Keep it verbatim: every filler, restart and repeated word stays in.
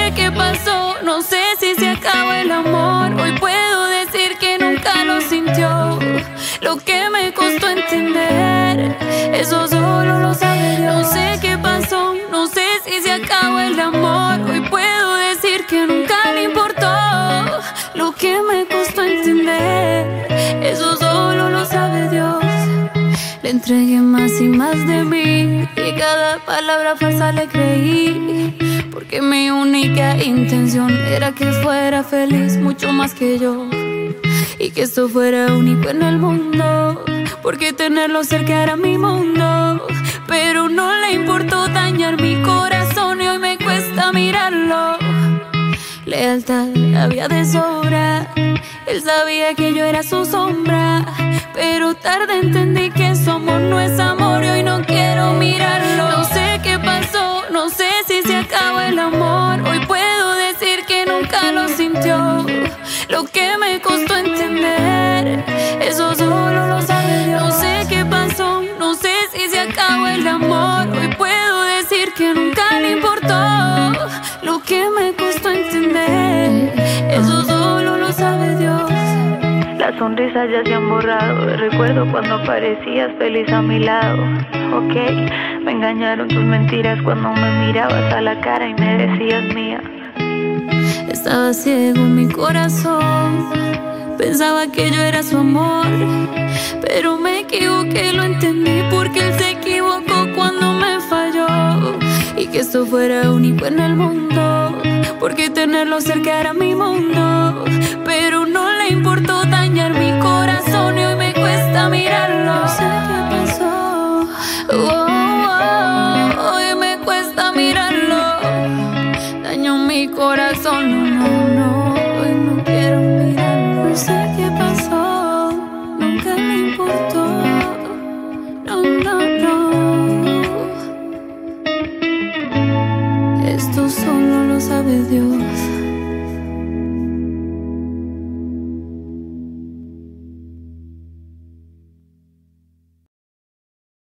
sé qué pasó, no sé si se acabó el amor. Hoy puedo decir que nunca lo sintió. Lo que me costó entender, eso solo lo sabe Dios. No sé qué pasó, no sé si se acabó el amor. Hoy puedo decir que nunca le importó. Lo que me costó entender, eso solo lo sabe Dios. Le entregué más y más de mí, y cada palabra falsa le creí, porque mi única intención era que fuera feliz mucho más que yo, y que esto fuera único en el mundo, porque tenerlo cerca era mi mundo. Pero no le importó dañar mi corazón y hoy me cuesta mirarlo. Lealtad había de sobra, él sabía que yo era su sombra, pero tarde entendí que su amor no es amor y hoy no quiero mirarlo. No sé qué pasó, no sé si se acabó el amor. Hoy puedo decir que nunca lo sintió. Lo que me costó entender, eso solo lo sabe Dios. No sé qué pasó, no sé si se acabó el amor. Hoy puedo decir que nunca le importó. Lo que me costó entender, eso solo lo sabe Dios. Las sonrisas ya se han borrado. Recuerdo cuando parecías feliz a mi lado. Ok, me engañaron tus mentiras cuando me mirabas a la cara y me decías mía. Estaba ciego en mi corazón, pensaba que yo era su amor, pero me equivoqué, lo entendí porque él se equivocó cuando me falló, y que esto fuera único en el mundo, porque tenerlo cerca era mi mundo. Pero no le importó